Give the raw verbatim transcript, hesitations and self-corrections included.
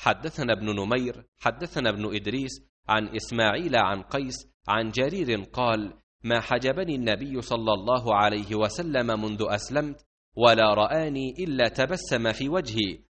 حدثنا ابن نمير حدثنا ابن إدريس عن إسماعيل عن قيس عن جرير قال: ما حجبني النبي صلى الله عليه وسلم منذ أسلمت، ولا رآني إلا تبسم في وجهي،